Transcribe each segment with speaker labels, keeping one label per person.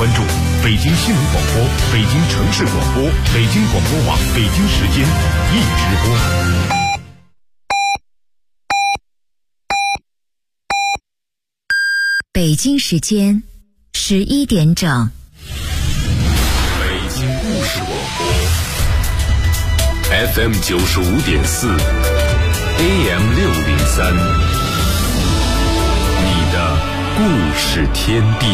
Speaker 1: 关注北京新闻广播、北京城市广播、北京广播网北京时间一直播。
Speaker 2: 北京时间11点整。
Speaker 1: 北京故事广播 FM 95.4 AM 603，你的故事天地。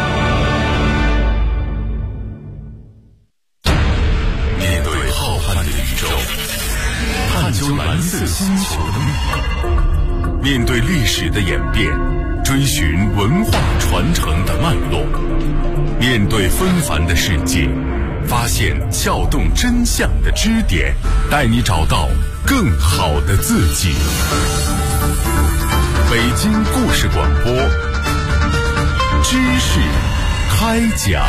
Speaker 1: 面对浩瀚的宇宙，探究蓝色星球的秘密，面对历史的演变，追寻文化传承的脉络，面对纷繁的世界，发现撬动真相的支点，带你找到更好的自己。北京故事广播，知识开讲。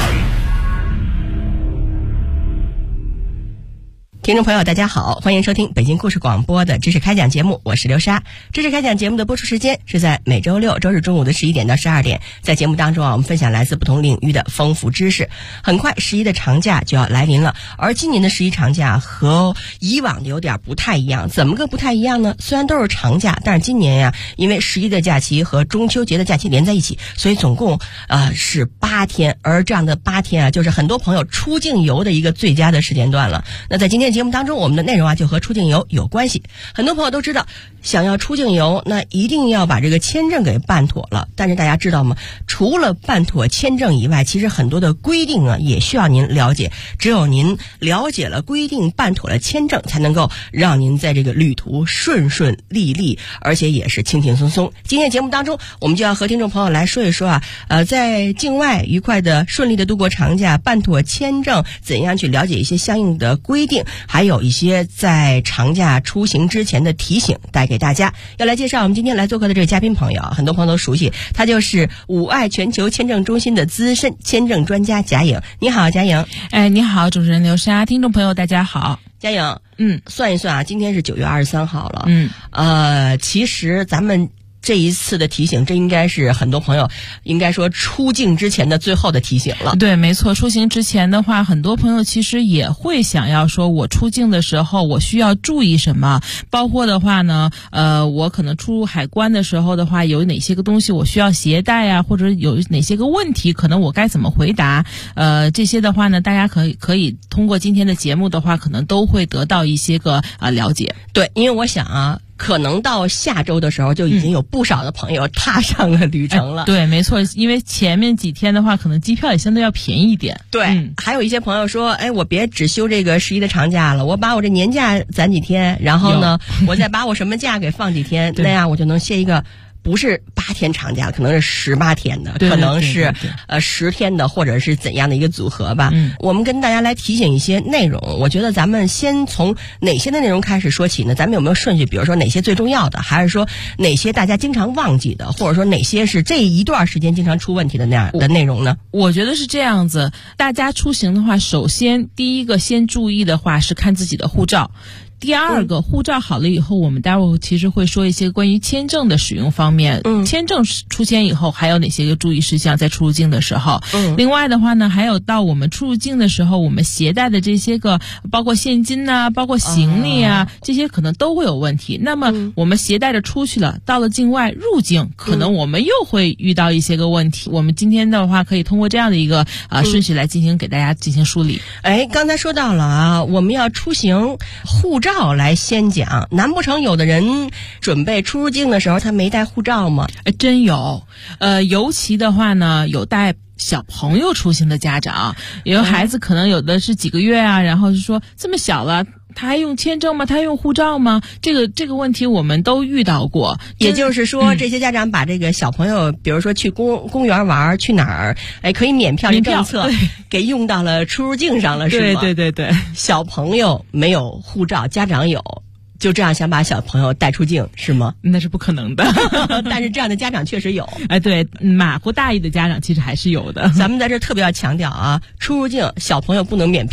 Speaker 3: 听众朋友大家好，欢迎收听北京故事广播的知识开讲节目，我是刘莎。知识开讲节目的播出时间是在每周六周日中午的11点到12点。在节目当中我们分享来自不同领域的丰富知识。很快11的长假就要来临了，而今年的11长假和以往的有点不太一样。怎么个不太一样呢？虽然都是长假，但是今年呀，因为11的假期和中秋节的假期连在一起，所以总共是8天，而这样的8天啊，就是很多朋友出境游的一个最佳的时间段了。那在今天节目当中，我们的内容就和出境游有关系。很多朋友都知道，想要出境游，那一定要把这个签证给办妥了。但是大家知道吗？除了办妥签证以外，其实很多的规定也需要您了解。只有您了解了规定，办妥了签证，才能够让您在这个旅途顺顺利利，而且也是轻轻松松。今天节目当中，我们就要和听众朋友来说一说在境外愉快的顺利的度过长假，办妥签证，怎样去了解一些相应的规定，还有一些在长假出行之前的提醒带给大家。要来介绍我们今天来做客的这个嘉宾朋友，很多朋友都熟悉，他就是5爱全球签证中心的资深签证专家贾颖。你好，贾颖。
Speaker 4: 你好，主持人刘莎，听众朋友大家好。
Speaker 3: 贾颖，算一算今天是9月23号了。其实咱们这一次的提醒，这应该是很多朋友应该说出境之前的最后的提醒了。
Speaker 4: 对，没错，出行之前的话，很多朋友其实也会想要说，我出境的时候我需要注意什么，包括的话呢，我可能出入海关的时候的话，有哪些个东西我需要携带啊，或者有哪些个问题，可能我该怎么回答？这些的话呢，大家可以通过今天的节目的话，可能都会得到一些个了解。
Speaker 3: 对，因为我想可能到下周的时候就已经有不少的朋友踏上了旅程了。
Speaker 4: 对，没错，因为前面几天的话，可能机票也相对要便宜一点。
Speaker 3: 对，还有一些朋友说，我别只休这个11的长假了，我把我这年假攒几天，然后呢，我再把我什么假给放几天，那样我就能歇一个。不是8天长假，可能是18天的，可能是10天的，或者是怎样的一个组合吧。我们跟大家来提醒一些内容，我觉得咱们先从哪些的内容开始说起呢？咱们有没有顺序？比如说哪些最重要的，还是说哪些大家经常忘记的，或者说哪些是这一段时间经常出问题的那样的内容呢？
Speaker 4: 我觉得是这样子，大家出行的话，首先第一个先注意的话是看自己的护照。第二个，护照好了以后，我们待会儿其实会说一些关于签证的使用方面。签证出签以后还有哪些个注意事项在出入境的时候。另外的话呢，还有到我们出入境的时候，我们携带的这些个包括现金啊，包括行李啊，这些可能都会有问题。那么我们携带着出去了，到了境外入境，可能我们又会遇到一些个问题。我们今天的话可以通过这样的一个顺序来给大家进行梳理。
Speaker 3: 刚才说到了我们要出行，护照来先讲。难不成有的人准备出入境的时候他没带护照吗？
Speaker 4: 真有。尤其的话呢，有带小朋友出行的家长，有的孩子可能有的是几个月啊，然后是说这么小了，他还用签证吗？他还用护照吗？这个问题我们都遇到过。
Speaker 3: 也就是说，这些家长把这个小朋友，比如说去公园玩，去哪儿，可以免票的政策给用到了出入境上了，是吗？
Speaker 4: 对。
Speaker 3: 小朋友没有护照，家长有。就这样想把小朋友带出境是吗？
Speaker 4: 那是不可能的。
Speaker 3: 但是这样的家长确实有。
Speaker 4: 对，马虎大意的家长其实还是有的。
Speaker 3: 咱们在这特别要强调出入境小朋友不能免票，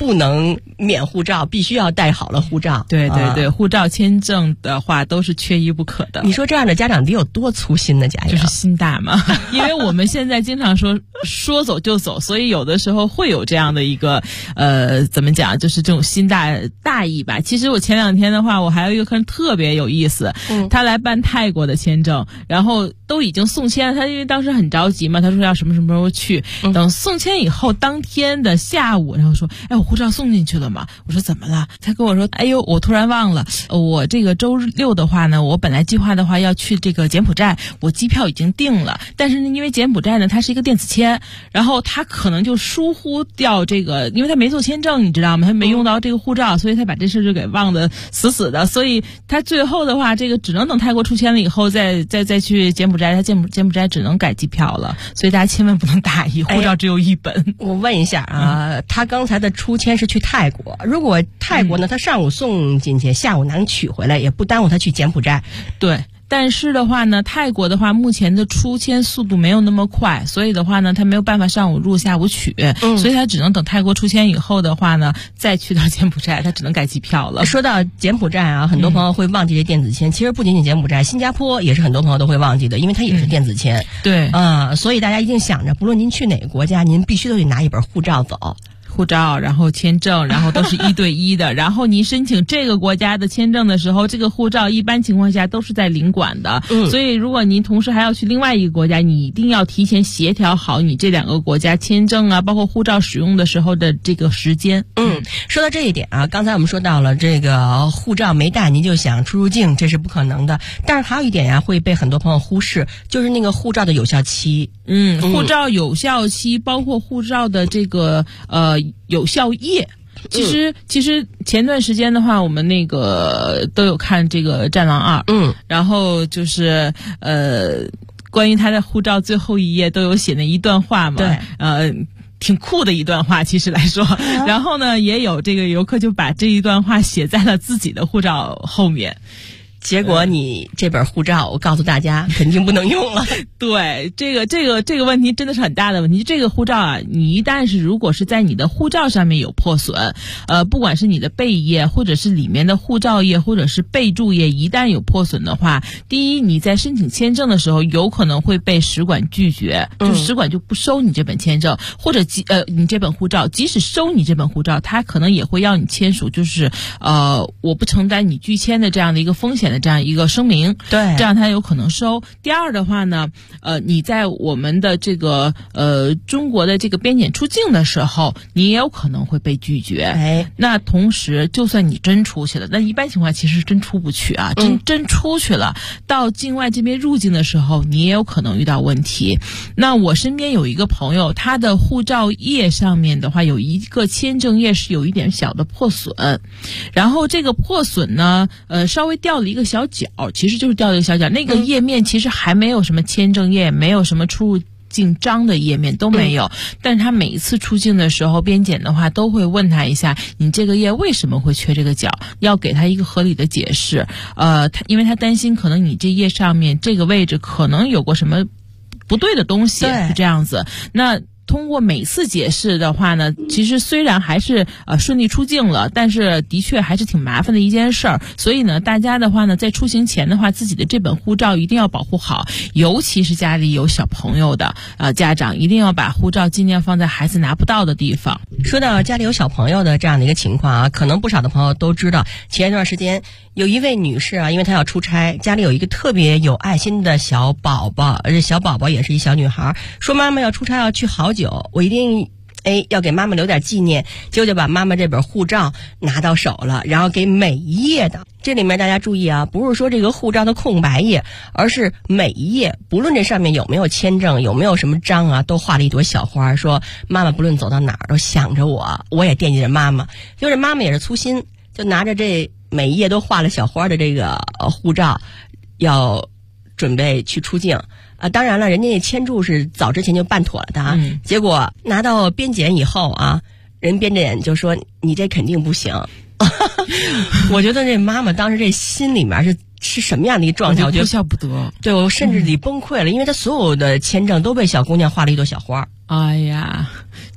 Speaker 3: 不能免护照，必须要带好了护照。
Speaker 4: 对对对，护照、签证的话都是缺一不可的。
Speaker 3: 你说这样的家长得有多粗心呢？家长
Speaker 4: 就是心大嘛，因为我们现在经常说走就走，所以有的时候会有这样的一个怎么讲，就是这种心大意吧。其实我前2天的话，我还有一个客人特别有意思，他来办泰国的签证，然后都已经送签了，他因为当时很着急嘛，他说要什么什么时候去，等送签以后当天的下午，然后说，哎，我护照送进去了吗？我说怎么了？他跟我说，哎呦，我突然忘了，我这个周6的话呢，我本来计划的话要去这个柬埔寨，我机票已经订了，但是呢，因为柬埔寨呢它是一个电子签，然后他可能就疏忽掉这个，因为他没做签证，你知道吗？他没用到这个护照，所以他把这事就给忘得死死的，所以他最后的话，这个只能等泰国出签了以后再去柬埔寨，他柬埔寨只能改机票了，所以大家千万不能大意，护照只有1本。
Speaker 3: 我问一下啊，他刚才的出签是去泰国，如果泰国呢，他上午送进去，下午能取回来，也不耽误他去柬埔寨。
Speaker 4: 对。但是的话呢，泰国的话目前的出签速度没有那么快，所以的话呢，他没有办法上午入下午取，所以他只能等泰国出签以后的话呢，再去到柬埔寨，他只能改机票了。
Speaker 3: 说到柬埔寨啊，很多朋友会忘记这电子签，其实不仅仅柬埔寨，新加坡也是很多朋友都会忘记的，因为它也是电子签。
Speaker 4: 对，
Speaker 3: 所以大家一定想着，不论您去哪个国家，您必须都得拿一本护照走。
Speaker 4: 护照，然后签证，然后都是1对1的。然后您申请这个国家的签证的时候，这个护照一般情况下都是在领馆的。所以如果您同时还要去另外一个国家，你一定要提前协调好你这2个国家签证啊，包括护照使用的时候的这个时间。
Speaker 3: 说到这一点啊，刚才我们说到了这个护照没带，您就想出入境，这是不可能的。但是还有一点呀，会被很多朋友忽视，就是那个护照的有效期。
Speaker 4: 护照有效期包括护照的这个有效页。其实前段时间的话，我们那个都有看这个《战狼2》，然后就是关于他的护照最后一页都有写那一段话嘛，
Speaker 3: 对，
Speaker 4: 挺酷的一段话，其实来说。然后呢，也有这个游客就把这一段话写在了自己的护照后面。
Speaker 3: 结果你这本护照，我告诉大家肯定不能用了。
Speaker 4: 对，这个问题真的是很大的问题。这个护照啊，你一旦是如果是在你的护照上面有破损，不管是你的背页或者是里面的护照页或者是备注页，一旦有破损的话，第一，你在申请签证的时候有可能会被使馆拒绝，就使馆就不收你这本签证，或者你这本护照，即使收你这本护照，他可能也会要你签署就是我不承担你拒签的这样的一个风险的这样一个声明，
Speaker 3: 对，
Speaker 4: 这样他有可能收。第二的话呢，你在我们的这个中国的这个边检出境的时候，你也有可能会被拒绝。那同时，就算你真出去了，那一般情况其实真出不去啊，真出去了，到境外这边入境的时候，你也有可能遇到问题。那我身边有一个朋友，他的护照页上面的话，有一个签证页是有一点小的破损，然后这个破损呢，稍微掉了一个小角，其实就是掉了一个小角，那个页面其实还没有什么签证页，没有什么出入境章的页面都没有，但是他每一次出境的时候，边检的话都会问他一下，你这个页为什么会缺这个角，要给他一个合理的解释。因为他担心可能你这页上面这个位置可能有过什么不对的东西，是这样子。那通过每次解释的话呢，其实虽然还是顺利出境了，但是的确还是挺麻烦的一件事儿。所以呢，大家的话呢，在出行前的话，自己的这本护照一定要保护好，尤其是家里有小朋友的家长，一定要把护照尽量放在孩子拿不到的地方。
Speaker 3: 说到家里有小朋友的这样的一个情况啊，可能不少的朋友都知道，前一段时间有一位女士啊，因为她要出差，家里有一个特别有爱心的小宝宝，而且小宝宝也是一小女孩，说妈妈要出差要去好久，我一定要给妈妈留点纪念，结果就把妈妈这本护照拿到手了，然后给每一页的，这里面大家注意啊，不是说这个护照的空白页，而是每一页不论这上面有没有签证，有没有什么章啊，都画了一朵小花，说妈妈不论走到哪儿都想着我也惦记着妈妈。就是妈妈也是粗心，就拿着这每一页都画了小花的这个护照，要准备去出境。当然了，人家那签注是早之前就办妥了的啊。结果拿到边检以后啊，人边检就说你这肯定不行。我觉得这妈妈当时这心里面是什么样的一个状态？我觉得
Speaker 4: 哭笑不得。
Speaker 3: 对，我甚至得崩溃了，因为她所有的签证都被小姑娘画了一朵小花。
Speaker 4: 哎呀，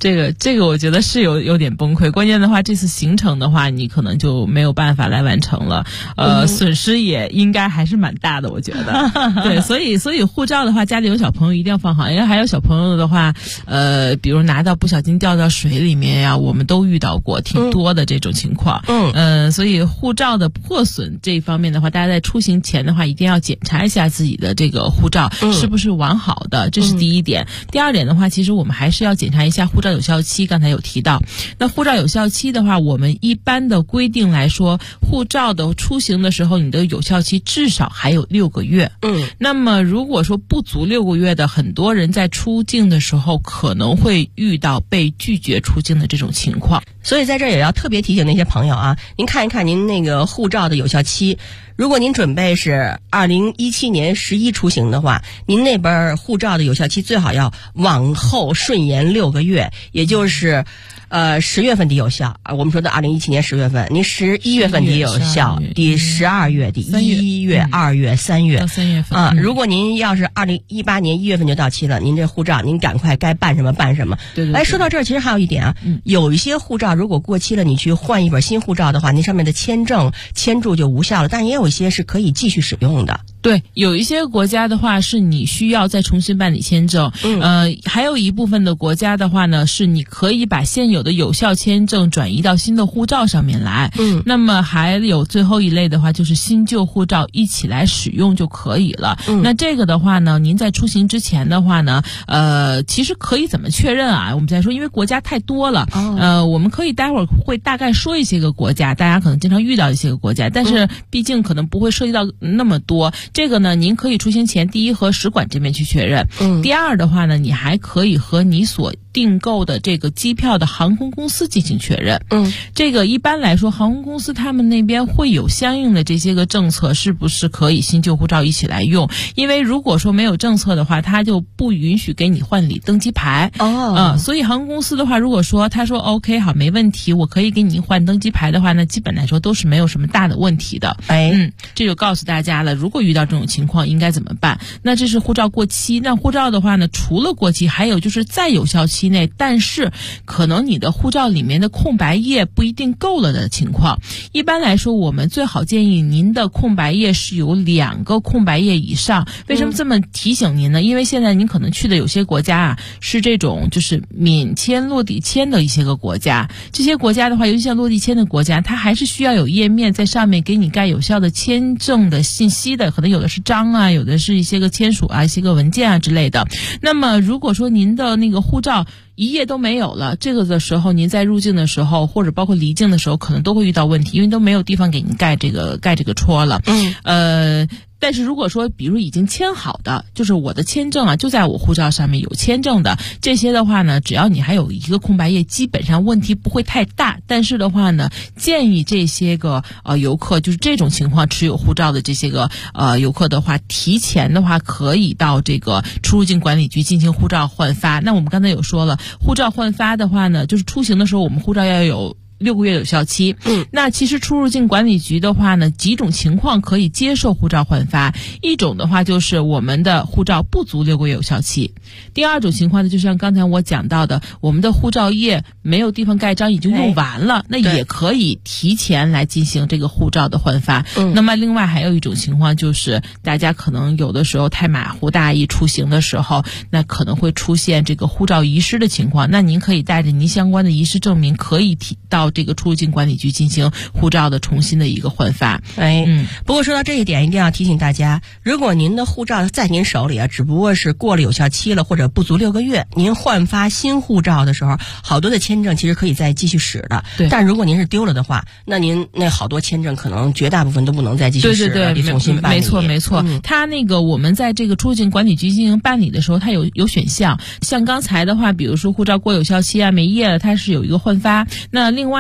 Speaker 4: 这个我觉得是有点崩溃。关键的话，这次行程的话，你可能就没有办法来完成了，损失也应该还是蛮大的，我觉得。对，所以护照的话，家里有小朋友一定要放好，因为还有小朋友的话，比如拿到不小心掉到水里面呀，我们都遇到过挺多的这种情况。所以护照的破损这一方面的话，大家在出行前的话，一定要检查一下自己的这个护照是不是完好的，这是第一点。第二点的话，其实我们还是要检查一下护照有效期，刚才有提到。那护照有效期的话，我们一般的规定来说，护照的出行的时候，你的有效期至少还有6个月。那么如果说不足6个月的，很多人在出境的时候可能会遇到被拒绝出境的这种情况。
Speaker 3: 所以在这儿也要特别提醒那些朋友啊，您看一看您那个护照的有效期。如果您准备是2017年11出行的话，您那边护照的有效期最好要往后顺延6个月，也就是10月份得有效。我们说的2017年10月份，您11月份得有效，第12月、第1月、2月、3月
Speaker 4: 到3月份
Speaker 3: 啊。如果您要是2018年1月份就到期了，您这护照您赶快该办什么办什么。
Speaker 4: 对。
Speaker 3: 哎，说到这儿，其实还有一点啊，有一些护照如果过期了，你去换一本新护照的话，您上面的签注就无效了，但也有一些是可以继续使用的。
Speaker 4: 对，有一些国家的话是你需要再重新办理签证，还有一部分的国家的话呢，是你可以把现有的有效签证转移到新的护照上面来。那么还有最后一类的话，就是新旧护照一起来使用就可以了。那这个的话呢，您在出行之前的话呢，其实可以怎么确认啊？我们再说，因为国家太多了，我们可以待会儿会大概说一些个国家，大家可能经常遇到一些个国家，但是毕竟可能不会涉及到那么多。这个呢，您可以出行前第一和使馆这边去确认，第二的话呢，你还可以和你所订购的这个机票的航空公司进行确认。这个一般来说，航空公司他们那边会有相应的这些个政策，是不是可以新旧护照一起来用？因为如果说没有政策的话，他就不允许给你换理登机牌。所以航空公司的话，如果说他说 OK 好没问题，我可以给你换登机牌的话，那基本来说都是没有什么大的问题的。这就告诉大家了，如果遇到这种情况应该怎么办？那这是护照过期。那护照的话呢，除了过期，还有就是在有效期内，但是可能你的护照里面的空白页不一定够了的情况。一般来说，我们最好建议您的空白页是有2个空白页以上。为什么这么提醒您呢？因为现在您可能去的有些国家啊，是这种就是免签落地签的一些个国家。这些国家的话，尤其像落地签的国家，它还是需要有页面在上面给你盖有效的签证的信息的，可能有的是章啊，有的是一些个签署啊，一些个文件啊之类的。那么如果说您的那个护照一页都没有了，这个的时候您在入境的时候或者包括离境的时候可能都会遇到问题，因为都没有地方给您盖这个戳了。但是如果说比如已经签好的，就是我的签证啊就在我护照上面有签证的，这些的话呢，只要你还有1个空白页，基本上问题不会太大。但是的话呢，建议这些个游客，就是这种情况持有护照的这些个游客的话，提前的话可以到这个出入境管理局进行护照换发。那我们刚才有说了，护照换发的话呢，就是出行的时候我们护照要有6个月有效期。那其实出入境管理局的话呢，几种情况可以接受护照换发。一种的话就是我们的护照不足6个月有效期。第二种情况呢，就像刚才我讲到的，我们的护照页没有地方盖章已经用完了，那也可以提前来进行这个护照的换发。那么另外还有一种情况就是大家可能有的时候太马虎大意出行的时候，那可能会出现这个护照遗失的情况。那您可以带着您相关的遗失证明，可以提到这个出入境管理局进行护照的重新的一个换发。
Speaker 3: 不过说到这一点，一定要提醒大家，如果您的护照在您手里啊，只不过是过了有效期了或者不足6个月，您换发新护照的时候，好多的签证其实可以再继续使的。但如果您是丢了的话，那您那好多签证可能绝大部分都不能再继续使了，得重新办理。
Speaker 4: 没错。它那个我们在这个出入境管理局进行办理的时候，它有选项。像刚才的话，比如说护照过有效期啊，没页了，它是有一个换发。那另外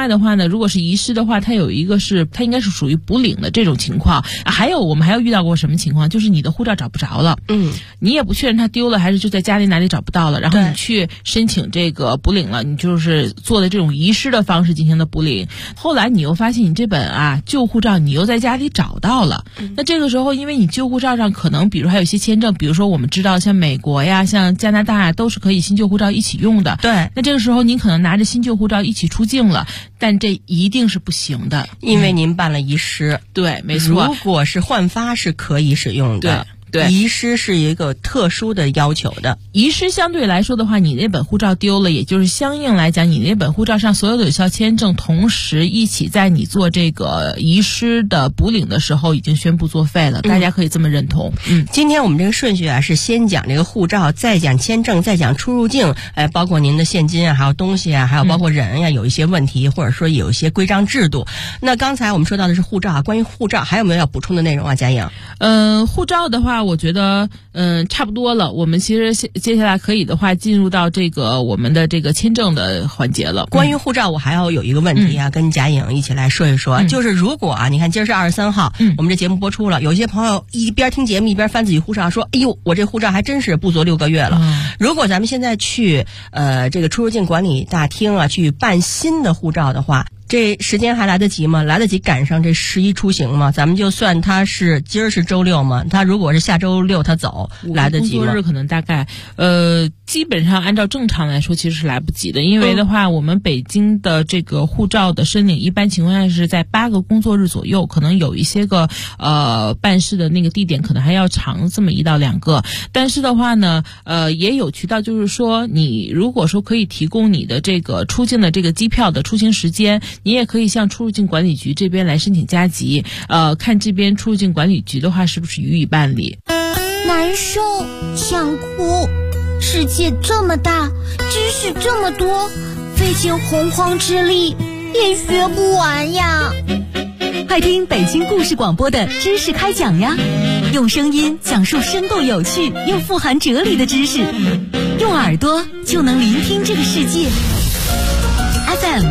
Speaker 4: 外的话呢，如果是遗失的话，它有一个是它应该是属于补领的这种情况。还有我们还有遇到过什么情况，就是你的护照找不着了，你也不确认它丢了还是就在家里哪里找不到了，然后你去申请这个补领了，你就是做的这种遗失的方式进行的补领。后来你又发现你这本旧护照你又在家里找到了，那这个时候因为你旧护照上可能比如还有一些签证，比如说我们知道像美国呀像加拿大呀都是可以新旧护照一起用的，
Speaker 3: 对，
Speaker 4: 那这个时候您可能拿着新旧护照一起出境了，但这一定是不行的，
Speaker 3: 因为您办了遗失。
Speaker 4: 对，没错。
Speaker 3: 如果是换发是可以使用的，对，遗失是一个特殊的要求的。
Speaker 4: 遗失相对来说的话，你那本护照丢了，也就是相应来讲，你那本护照上所有的有效签证同时一起在你做这个遗失的补领的时候已经宣布作废了，大家可以这么认同。
Speaker 3: 今天我们这个顺序是先讲这个护照，再讲签证，再讲出入境，包括您的现金还有东西还有包括人有一些问题，或者说有一些规章制度。那刚才我们说到的是护照，关于护照还有没有要补充的内容嘉颖？
Speaker 4: 护照的话我觉得差不多了，我们其实接下来可以的话进入到这个我们的这个签证的环节了。
Speaker 3: 关于护照我还要有一个问题跟嘉颖一起来说一说，就是如果你看今儿是23号，我们这节目播出了，有些朋友一边听节目一边翻自己护照说，哎呦我这护照还真是不足6个月了。如果咱们现在去这个出入境管理大厅去办新的护照的话，这时间还来得及吗？来得及赶上这11出行吗？咱们就算他是今儿是周6嘛，他如果是下周6他走，来得及吗？
Speaker 4: 工作日可能大概基本上按照正常来说其实是来不及的，因为的话我们北京的这个护照的申领一般情况下是在8个工作日左右，可能有一些个办事的那个地点可能还要长这么1到2个。但是的话呢也有渠道，就是说你如果说可以提供你的这个出境的这个机票的出行时间，你也可以向出入境管理局这边来申请加急，看这边出入境管理局的话是不是予以办理。
Speaker 5: 难受，想哭，世界这么大，知识这么多，费尽洪荒之力也学不完呀。
Speaker 2: 快听北京故事广播的知识开讲呀，用声音讲述生动有趣又富含哲理的知识，用耳朵就能聆听这个世界。FM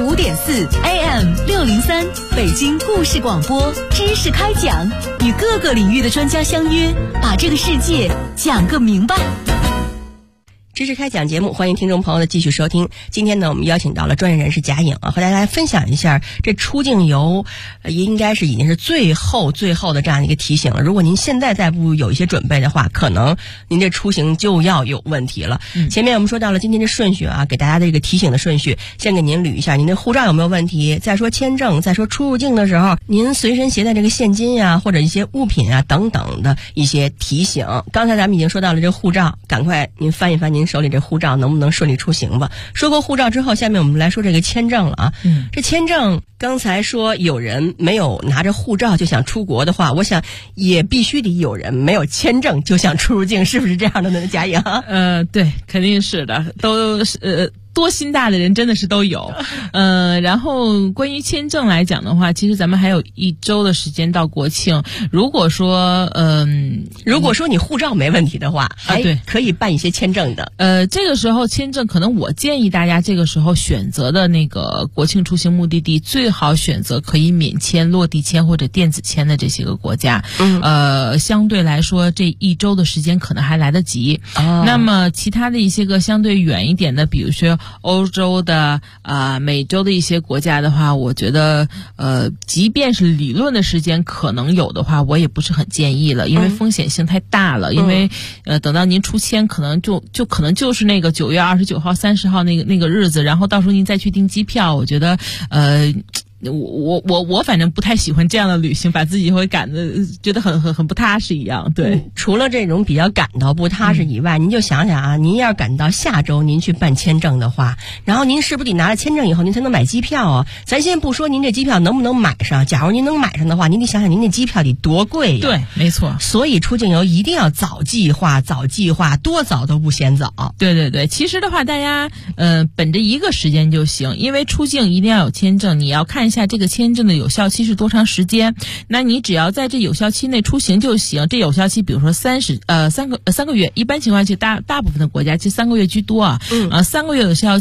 Speaker 2: 95.4 AM 603，北京故事广播知识开讲，与各个领域的专家相约，把这个世界讲个明白。
Speaker 3: 知识开讲节目，欢迎听众朋友的继续收听。今天呢，我们邀请到了专业人士贾颖和大家来分享一下这出境游，应该是已经是最后的这样一个提醒了。如果您现在再不有一些准备的话，可能您这出行就要有问题了。前面我们说到了今天的顺序给大家的这个提醒的顺序，先给您捋一下您的护照有没有问题，再说签证，再说出入境的时候您随身携带这个现金或者一些物品等等的一些提醒。刚才咱们已经说到了这个护照，赶快您翻一翻您手里这护照能不能顺利出行吧。说过护照之后，下面我们来说这个签证了这签证刚才说有人没有拿着护照就想出国的话，我想也必须得有人没有签证就想出入境，是不是这样的呢？贾颖？
Speaker 4: 对，肯定是的，都是多心大的人真的是都有。然后关于签证来讲的话，其实咱们还有1周的时间到国庆。如果说
Speaker 3: 你护照没问题的话，还可以办一些签证的。
Speaker 4: 这个时候签证可能我建议大家这个时候选择的那个国庆出行目的地，最好选择可以免签、落地签或者电子签的这些个国家。相对来说这1周的时间可能还来得及。那么其他的一些个相对远一点的，比如说欧洲的美洲的一些国家的话，我觉得即便是理论的时间可能有的话，我也不是很建议了，因为风险性太大了。因为等到您出签可能就可能就是那个9月29号30号那个日子，然后到时候您再去订机票，我觉得我反正不太喜欢这样的旅行，把自己会赶得觉得很不踏实一样。对，
Speaker 3: 除了这种比较感到不踏实以外，您就想想您要赶到下周您去办签证的话，然后您是不是得拿了签证以后您才能买机票咱先不说您这机票能不能买上，假如您能买上的话，您得想想您那机票得多贵呀。
Speaker 4: 对，没错。所
Speaker 3: 以出境游一定要早计划，多早都不嫌早。
Speaker 4: 对，其实的话大家本着一个时间就行，因为出境一定要有签证，你要看一下这个签证的有效期是多长时间，那你只要在这有效期内出行就行。这有效期比如说3个月，一般情况下大部分的国家其实3个月居多3个月有效期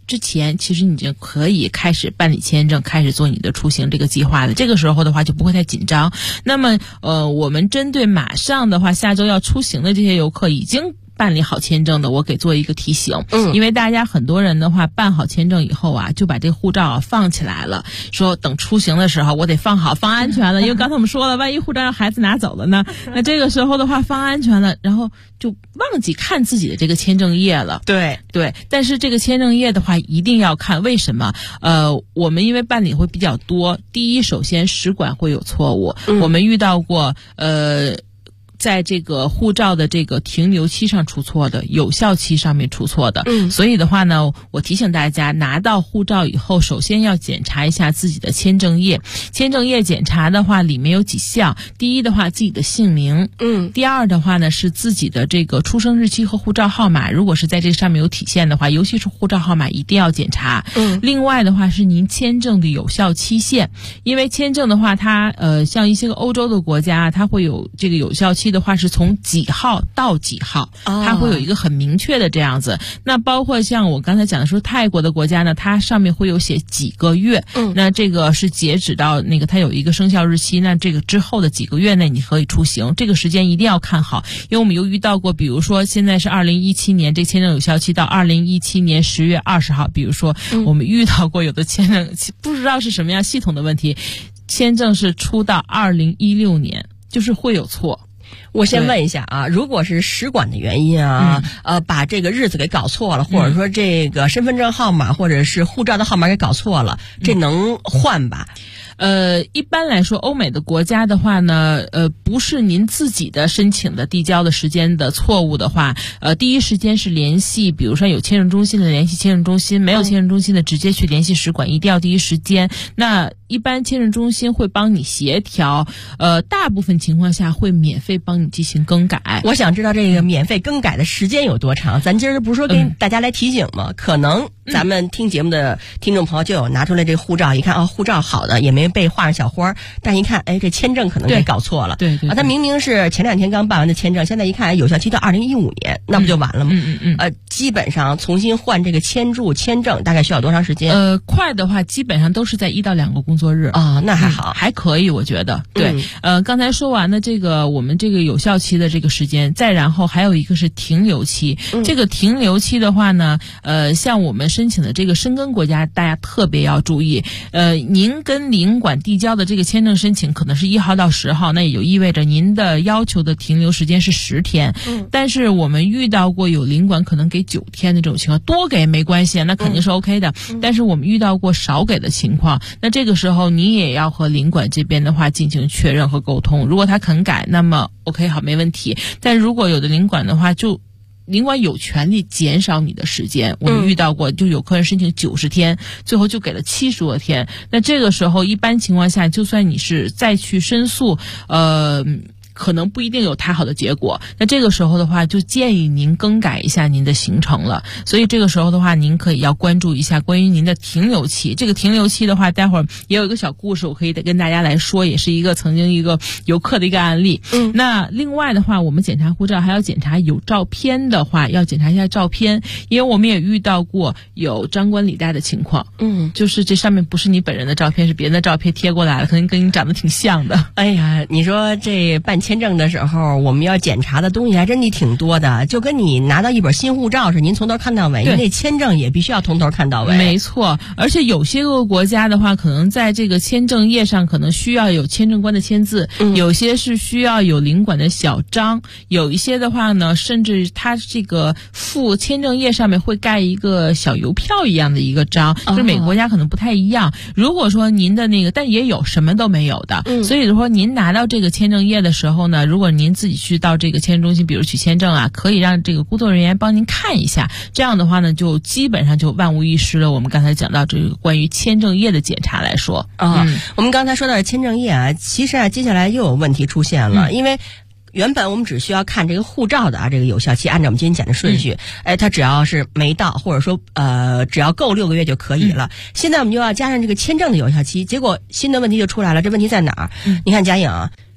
Speaker 4: 之前，其实你就可以开始办理签证，开始做你的出行这个计划了。这个时候的话就不会太紧张。那么我们针对马上的话下周要出行的这些游客，已经办理好签证的，我给做一个提醒。因为大家很多人的话办好签证以后啊，就把这个护照放起来了，说等出行的时候我得放好，放安全了。因为刚才我们说了，万一护照让孩子拿走了呢，那这个时候的话放安全了，然后就忘记看自己的这个签证页了。对，但是这个签证页的话一定要看，为什么？我们因为办理会比较多，第一，首先使馆会有错误，我们遇到过在这个护照的这个停留期上出错的，有效期上面出错的。所以的话呢，我提醒大家，拿到护照以后，首先要检查一下自己的签证页。签证页检查的话，里面有几项。第一的话，自己的姓名。第二的话呢，是自己的这个出生日期和护照号码。如果是在这上面有体现的话，尤其是护照号码一定要检查。另外的话是您签证的有效期限，因为签证的话，它像一些个欧洲的国家，它会有这个有效期的话是从几号到几号，它会有一个很明确的这样子。那包括像我刚才讲的说泰国的国家呢，它上面会有写几个月，那这个是截止到那个它有一个生效日期，那这个之后的几个月内你可以出行，这个时间一定要看好。因为我们有遇到过，比如说现在是2017年，这签证有效期到2017年10月20号，比如说我们遇到过有的签证不知道是什么样系统的问题，签证是出到2016年，就是会有错。
Speaker 3: 我先问一下啊，如果是使馆的原因啊，把这个日子给搞错了，或者说这个身份证号码或者是护照的号码给搞错了，这能换吧？
Speaker 4: 一般来说，欧美的国家的话呢，不是您自己的申请的递交的时间的错误的话，第一时间是联系，比如说有签证中心的联系签证中心，没有签证中心的直接去联系使馆，一定要第一时间。那一般签证中心会帮你协调，大部分情况下会免费帮你进行更改。
Speaker 3: 我想知道这个免费更改的时间有多长？咱今儿不是说给大家来提醒吗？可能咱们听节目的听众朋友就有拿出来这护照，一看啊，护照好的也没被画上小花，但一看，哎，这签证可能给搞错了。
Speaker 4: 对，
Speaker 3: 他明明是前2天刚办完的签证，现在一看有效期到2015年，那不就完了吗？基本上重新换这个签证大概需要多长时间？
Speaker 4: 快的话基本上都是在1到2个工作日
Speaker 3: 啊，那还好，
Speaker 4: 还可以，我觉得。对，刚才说完了这个我们这个有效期的这个时间，再然后还有一个是停留期。这个停留期的话呢，像我们申请的这个申根国家，大家特别要注意。您跟领馆递交的这个签证申请可能是1号到10号，那也就意味着您的要求的停留时间是10天。但是我们遇到过有领馆可能给9天的这种情况，多给没关系，那肯定是 OK 的。但是我们遇到过少给的情况，那这个时候你也要和领馆这边的话进行确认和沟通。如果他肯改，那么 OK 好，没问题。但如果有的领馆的话，就领馆有权利减少你的时间。我们遇到过，就有客人申请90天，最后就给了70多天。那这个时候一般情况下，就算你是再去申诉，可能不一定有太好的结果。那这个时候的话，就建议您更改一下您的行程了。所以这个时候的话，您可以要关注一下关于您的停留期。这个停留期的话，待会儿也有一个小故事，我可以跟大家来说，也是一个曾经一个游客的一个案例。那另外的话，我们检查护照还要检查有照片的话，要检查一下照片，因为我们也遇到过有张冠李戴的情况。就是这上面不是你本人的照片，是别人的照片贴过来了，可能跟你长得挺像的。
Speaker 3: 哎呀，你说这办签证的时候，我们要检查的东西还真的挺多的，就跟你拿到一本新护照是您从头看到尾，那签证也必须要从头看到尾。
Speaker 4: 没错，而且有些个国家的话，可能在这个签证页上可能需要有签证官的签字，有些是需要有领馆的小章，有一些的话呢，甚至它这个附签证页上面会盖一个小邮票一样的一个章，就是每个国家可能不太一样。如果说您的那个，但也有什么都没有的，所以说您拿到这个签证页的时候呢，如果您自己去到这个签证中心，比如取签证啊，可以让这个工作人员帮您看一下，这样的话呢，就基本上就万无一失了。我们刚才讲到这个关于签证页的检查来说，
Speaker 3: 我们刚才说到的签证页啊，其实啊，接下来又有问题出现了，因为原本我们只需要看这个护照的这个有效期，按照我们今天讲的顺序，它只要是没到，或者说只要够6个月就可以了。现在我们就要加上这个签证的有效期，结果新的问题就出来了，这问题在哪儿？你看佳颖啊，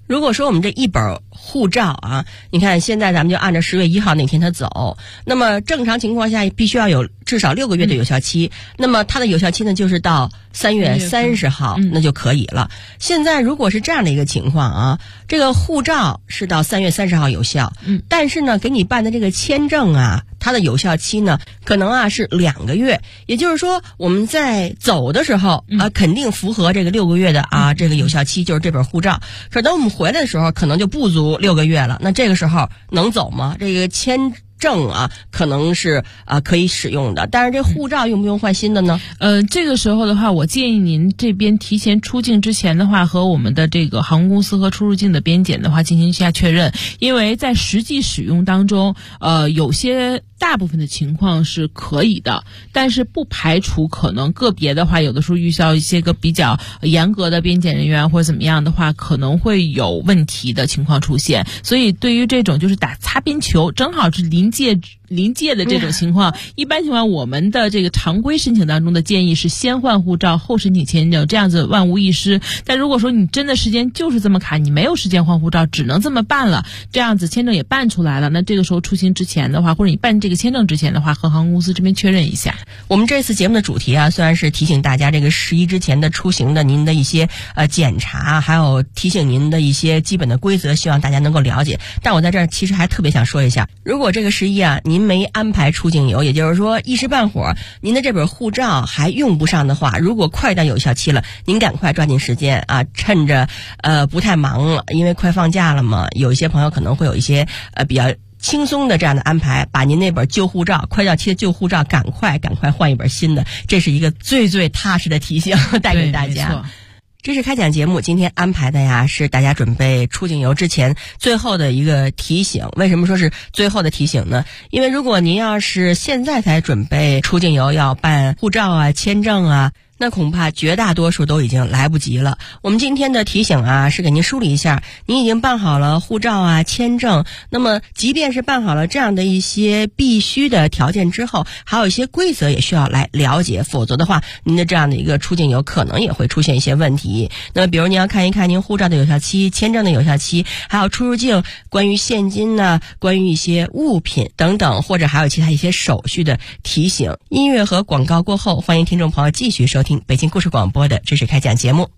Speaker 3: 如果说我们这一本护照啊，你看现在咱们就按照10月1号那天它走，那么正常情况下必须要有至少6个月的有效期，那么它的有效期呢就是到3月30号，那就可以了。现在如果是这样的一个情况啊，这个护照是到3月30号有效，但是呢给你办的这个签证啊，它的有效期呢可能啊是2个月，也就是说我们在走的时候肯定符合这个6个月的这个有效期，就是这本护照。可等我们回来的时候可能就不足6个月了，那这个时候能走吗？这个签证啊可能是可以使用的，但是这护照用不用换新的呢？
Speaker 4: 这个时候的话，我建议您这边提前出境之前的话，和我们的这个航空公司和出入境的边检的话进行一下确认，因为在实际使用当中，有些大部分的情况是可以的，但是不排除可能个别的话，有的时候遇到一些个比较严格的边检人员或者怎么样的话，可能会有问题的情况出现。所以对于这种就是打擦边球，正好是临界的这种情况，一般情况我们的这个常规申请当中的建议是先换护照后申请签证，这样子万无一失。但如果说你真的时间就是这么卡，你没有时间换护照，只能这么办了，这样子签证也办出来了，那这个时候出行之前的话，或者你办这个签证之前的话，和航空公司这边确认一下。
Speaker 3: 我们这次节目的主题啊，虽然是提醒大家这个11之前的出行的您的一些检查，还有提醒您的一些基本的规则，希望大家能够了解。但我在这儿其实还特别想说一下，如果这个11啊您没安排出境游，也就是说一时半会儿您的这本护照还用不上的话，如果快到有效期了，您赶快抓紧时间啊，趁着不太忙了，因为快放假了嘛，有一些朋友可能会有一些比较轻松的这样的安排，把您那本旧护照快到期的旧护照赶快换一本新的，这是一个最最踏实的提醒带给大家。知识开讲节目今天安排的呀是大家准备出境游之前最后的一个提醒。为什么说是最后的提醒呢？因为如果您要是现在才准备出境游，要办护照啊签证啊，那恐怕绝大多数都已经来不及了。我们今天的提醒啊，是给您梳理一下，您已经办好了护照啊、签证，那么即便是办好了这样的一些必须的条件之后，还有一些规则也需要来了解，否则的话，您的这样的一个出境游可能也会出现一些问题。那么比如您要看一看您护照的有效期、签证的有效期，还有出入境关于现金呢、关于一些物品等等，或者还有其他一些手续的提醒。音乐和广告过后，欢迎听众朋友继续收听北京故事广播的知识开讲节目。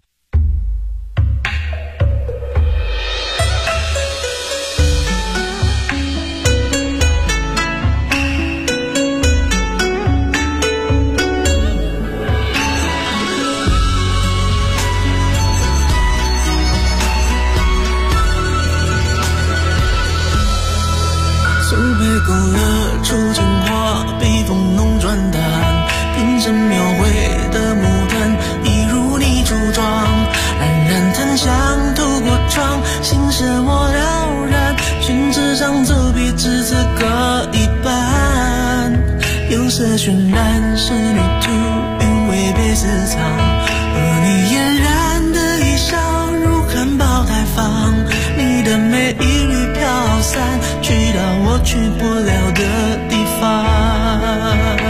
Speaker 6: 苏北勾勒出情话，被风弄转的寒，平生描绘的牡丹，一如你梳妆，冉冉檀香透过窗，心事莫了然，宣纸上走笔只字各一半，釉色渲染仕女图，韵味被私藏，和你嫣然的一笑如含苞待放，你的美一缕飘散，去到我去不了的地方。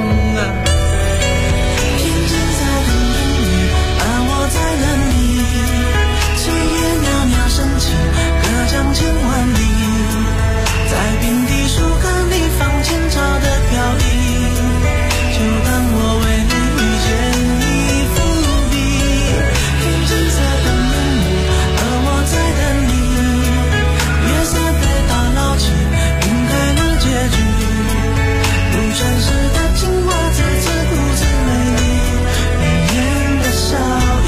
Speaker 6: 天际在等你，而我在等你，岁月袅袅升起，隔江千万里，在平地树根里放前朝的飘逸，就当我为你遇见一伏笔。天际在等你，而我在等你，月色被打捞起，晕开了结局，如传世的情话，字字故事美丽，眉眼的笑意。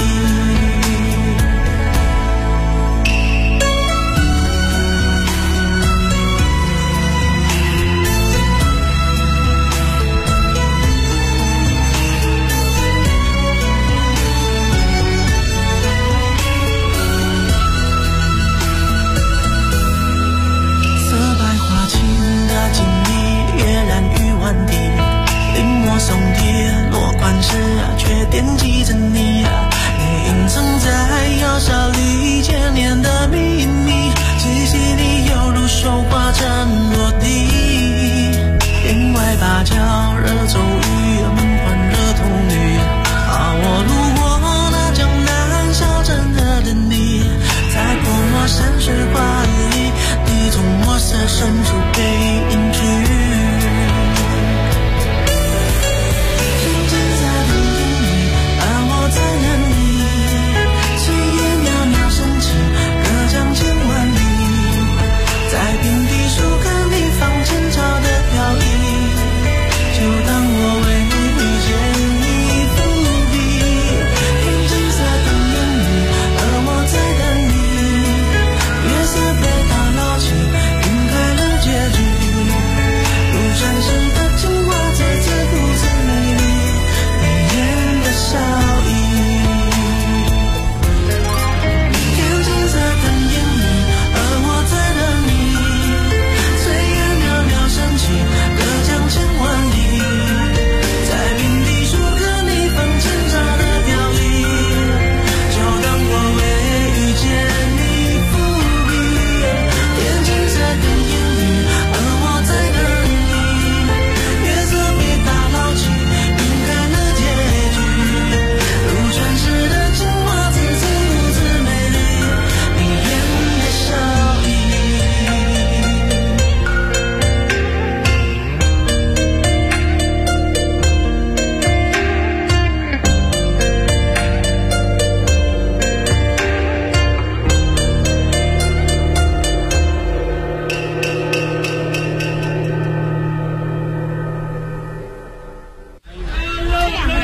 Speaker 6: 色白花青的锦衣，跃然于万地，临摹松贴落款时却惦记着你，也隐藏在窑烧里千年的秘密，最细腻犹如手花针落地，天外芭蕉惹骤雨，门环惹童女，我路过那江南小镇的等你，在泼墨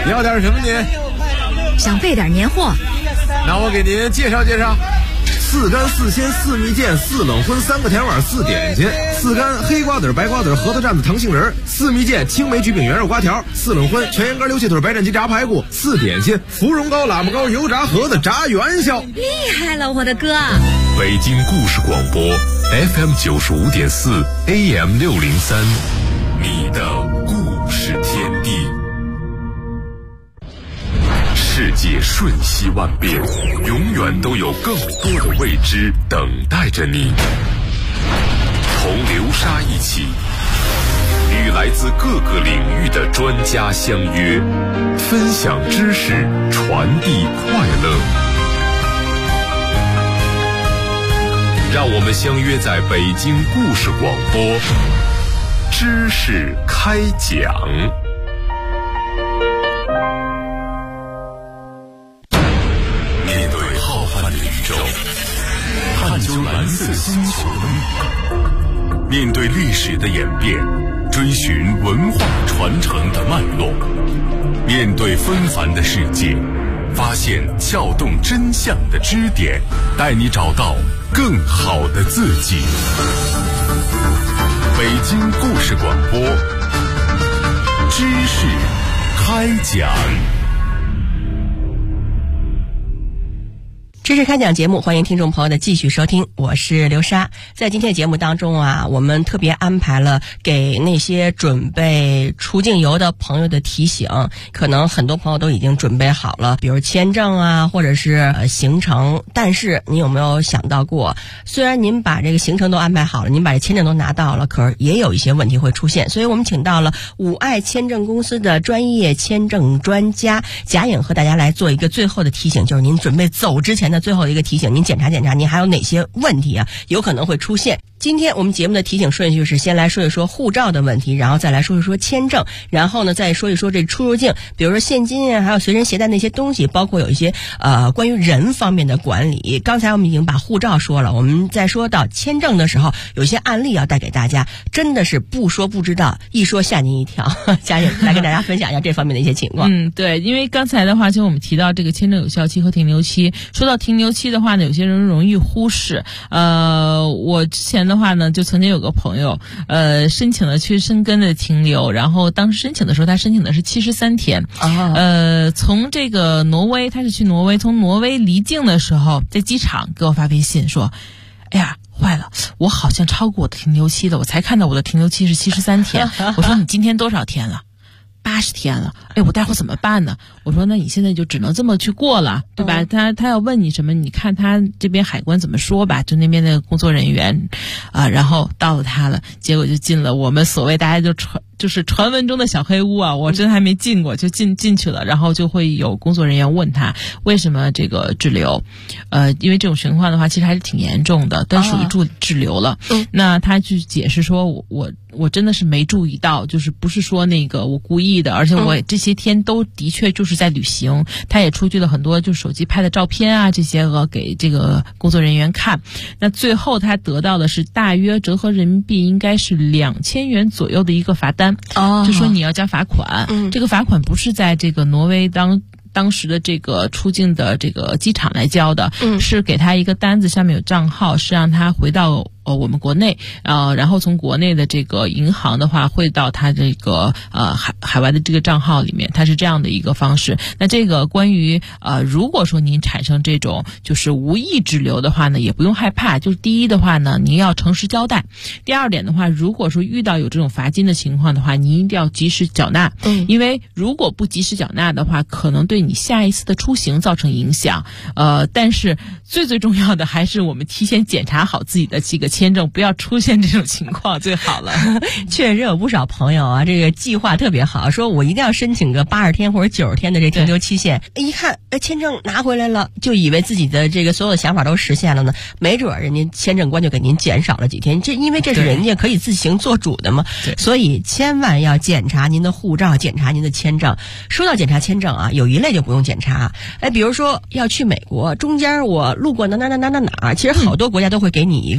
Speaker 7: 要点什么您？
Speaker 2: 想备点年货。
Speaker 7: 那我给您介绍介绍。4干4鲜4蜜饯4冷荤3个甜碗4点心，4干黑瓜子白瓜子核桃蘸子糖杏仁，4蜜饯青梅焗饼圆肉瓜条，4冷荤全羊肝溜气腿白斩鸡炸排骨，4点心芙蓉糕喇嘛糕油炸盒子炸元宵。
Speaker 2: 厉害了，我的哥！
Speaker 1: 北京故事广播 FM 95.4 AM 603，你的故事天地。世界瞬息万变，永远都有更多的未知等待着你。同流沙一起，与来自各个领域的专家相约，分享知识，传递快乐。让我们相约在北京故事广播，知识开讲。探究蓝色星球的秘密，面对历史的演变，追寻文化传承的脉络，面对纷繁的世界，发现撬动真相的支点，带你找到更好的自己。北京故事广播，知识开讲。
Speaker 3: 知识开讲节目，欢迎听众朋友的继续收听，我是刘莎。在今天的节目当中啊，我们特别安排了给那些准备出境游的朋友的提醒。可能很多朋友都已经准备好了，比如签证啊，或者是行程。但是你有没有想到过，虽然您把这个行程都安排好了，您把这签证都拿到了，可是也有一些问题会出现。所以我们请到了五爱签证公司的专业签证专家贾颖，和大家来做一个最后的提醒，就是您准备走之前的最后一个提醒，您检查检查您还有哪些问题啊有可能会出现。今天我们节目的提醒顺序是先来说一说护照的问题，然后再来说一说签证，然后呢再说一说这出入境，比如说现金啊，还有随身携带那些东西，包括有一些关于人方面的管理。刚才我们已经把护照说了，我们在说到签证的时候，有些案例要带给大家，真的是不说不知道，一说吓您一跳。嘉颖来跟大家分享一下这方面的一些情况。
Speaker 4: 对，因为刚才的话，就我们提到这个签证有效期和停留期，说到停留期的话呢，有些人容易忽视。我之前的话呢，就曾经有个朋友，申请了去申根的停留，然后当时申请的时候，他申请的是73天。从这个挪威，他是去挪威，从挪威离境的时候，在机场给我发微信说：“哎呀，坏了，我好像超过我的停留期了，我才看到我的停留期是73天。”我说：“你今天多少天了？”80天了，我待会儿怎么办呢？我说那你现在就只能这么去过了，对吧？他要问你什么，你看他这边海关怎么说吧，就那边的工作人员然后到了他了，结果就进了我们所谓大家就是传闻中的小黑屋啊，我真还没进过，就进去了，然后就会有工作人员问他为什么这个滞留，因为这种情况的话其实还是挺严重的，但属于滞留了。那他去解释说我真的是没注意到，就是不是说那个我故意的，而且我这些天都的确就是在旅行。他也出具了很多就手机拍的照片啊，这些给这个工作人员看。那最后他得到的是大约折合人民币应该是2000元左右的一个罚单。就说你要交罚款。这个罚款不是在这个挪威当时的这个出境的这个机场来交的，是给他一个单子，上面有账号，是让他回到我们国内，然后从国内的这个银行的话汇到他这个海外的这个账号里面，它是这样的一个方式。那这个关于如果说您产生这种就是无意滞留的话呢，也不用害怕。就是第一的话呢，您要诚实交代；第二点的话，如果说遇到有这种罚金的情况的话，您一定要及时缴纳。因为如果不及时缴纳的话，可能对你下一次的出行造成影响。但是最重要的还是我们提前检查好自己的这个签证，不要出现这种情况最好了。
Speaker 3: 确实有不少朋友啊，这个计划特别好，说我一定要申请个80天或者90天的这停留期限。一看签证拿回来了，就以为自己的这个所有的想法都实现了呢，没准人家签证官就给您减少了几天，因为这是人家可以自行做主的嘛。所以千万要检查您的护照，检查您的签证。说到检查签证啊，有一类就不用检查。比如说要去美国，中间我路过哪，其实好多国家都会给你一个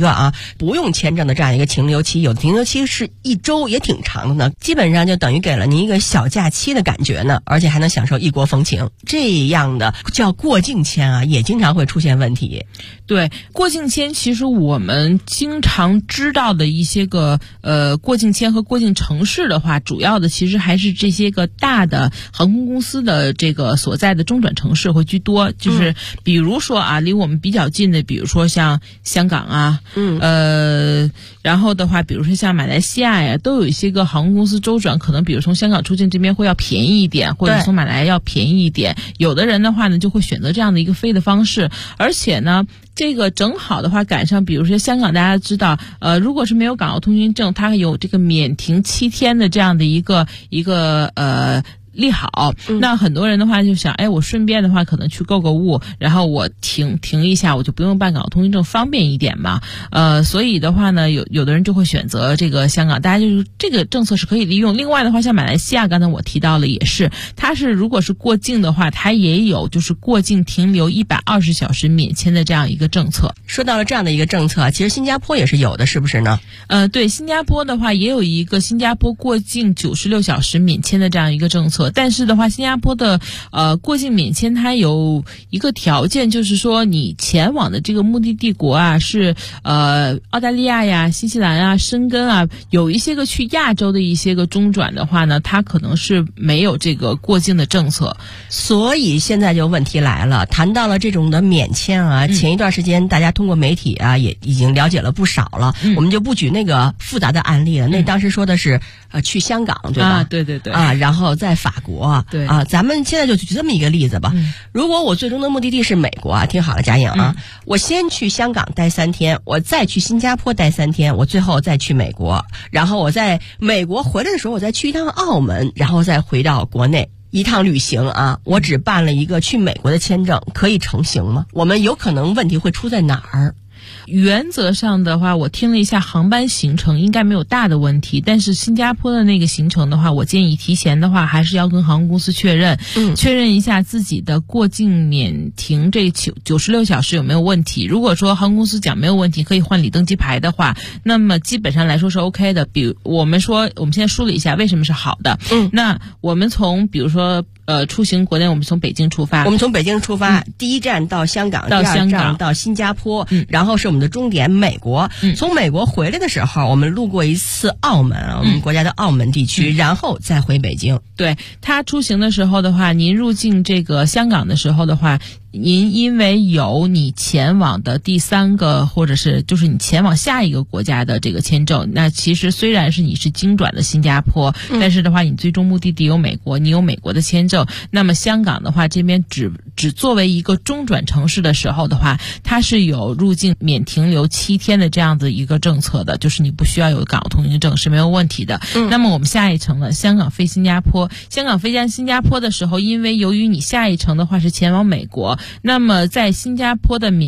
Speaker 3: 不用签证的这样一个停留期，有的停留期是1周，也挺长的呢，基本上就等于给了您一个小假期的感觉呢，而且还能享受异国风情。这样的叫过境签啊，也经常会出现问题。
Speaker 4: 对，过境签其实我们经常知道的一些个过境签和过境城市的话，主要的其实还是这些个大的航空公司的这个所在的中转城市会居多，就是比如说啊，离我们比较近的，比如说像香港啊，然后的话，比如说像马来西亚呀，都有一些个航空公司周转，可能比如从香港出境这边会要便宜一点，或者从马来要便宜一点。有的人的话呢，就会选择这样的一个飞的方式，而且呢，这个正好的话赶上，比如说香港，大家知道，如果是没有港澳通行证，它有这个免停7天的这样的一个利好，那很多人的话就想，我顺便的话可能去购物，然后我停一下，我就不用办港澳通行证，方便一点嘛。所以的话呢，有的人就会选择这个香港，大家就是这个政策是可以利用。另外的话，像马来西亚，刚才我提到了也是，它是如果是过境的话，它也有就是过境停留120小时免签的这样一个政策。
Speaker 3: 说到了这样的一个政策，其实新加坡也是有的，是不是呢？
Speaker 4: 对，新加坡的话也有一个新加坡过境96小时免签的这样一个政策。但是的话，新加坡的过境免签它有一个条件，就是说你前往的这个目的地国啊是澳大利亚呀、新西兰啊、申根啊，有一些个去亚洲的一些个中转的话呢，它可能是没有这个过境的政策。
Speaker 3: 所以现在就问题来了，谈到了这种的免签啊，前一段时间大家通过媒体啊也已经了解了不少了，我们就不举那个复杂的案例了。那当时说的是去香港，对吧？
Speaker 4: 对
Speaker 3: 然后在法国，
Speaker 4: 对
Speaker 3: 咱们现在就举这么一个例子吧。如果我最终的目的地是美国啊，听好了，嘉颖啊，我先去香港待3天，我再去新加坡待3天，我最后再去美国，然后我在美国回来的时候，我再去一趟澳门，然后再回到国内。一趟旅行啊，我只办了一个去美国的签证，可以成行吗？我们有可能问题会出在哪儿？
Speaker 4: 原则上的话，我听了一下航班行程，应该没有大的问题。但是新加坡的那个行程的话，我建议提前的话，还是要跟航空公司确认，确认一下自己的过境免停这96小时有没有问题。如果说航空公司讲没有问题，可以换理登机牌的话，那么基本上来说是 OK 的。比如我们现在梳理一下为什么是好的。那我们从比如说出行国内，我们从北京出发，第一站到香港，第二站到新加坡，然后是我们的终点美国。从美国回来的时候，我们路过一次澳门，我们国家的澳门地区，然后再回北京。对，他出行的时候的话，您入境这个香港的时候的话，您因为有你前往的第3个或者是就是你前往下一个国家的这个签证，那其实虽然是你是经转的新加坡，但是的话你最终目的地有美国，你有美国的签证，那么香港的话这边只作为一个中转城市的时候的话，它是有入境免停留7天的这样子一个政策的，就是你不需要有港澳通行证是没有问题的。那么我们下一程呢，香港飞新加坡新加坡的时候，因为由于你下一程的话是前往美国，那么在新加坡的免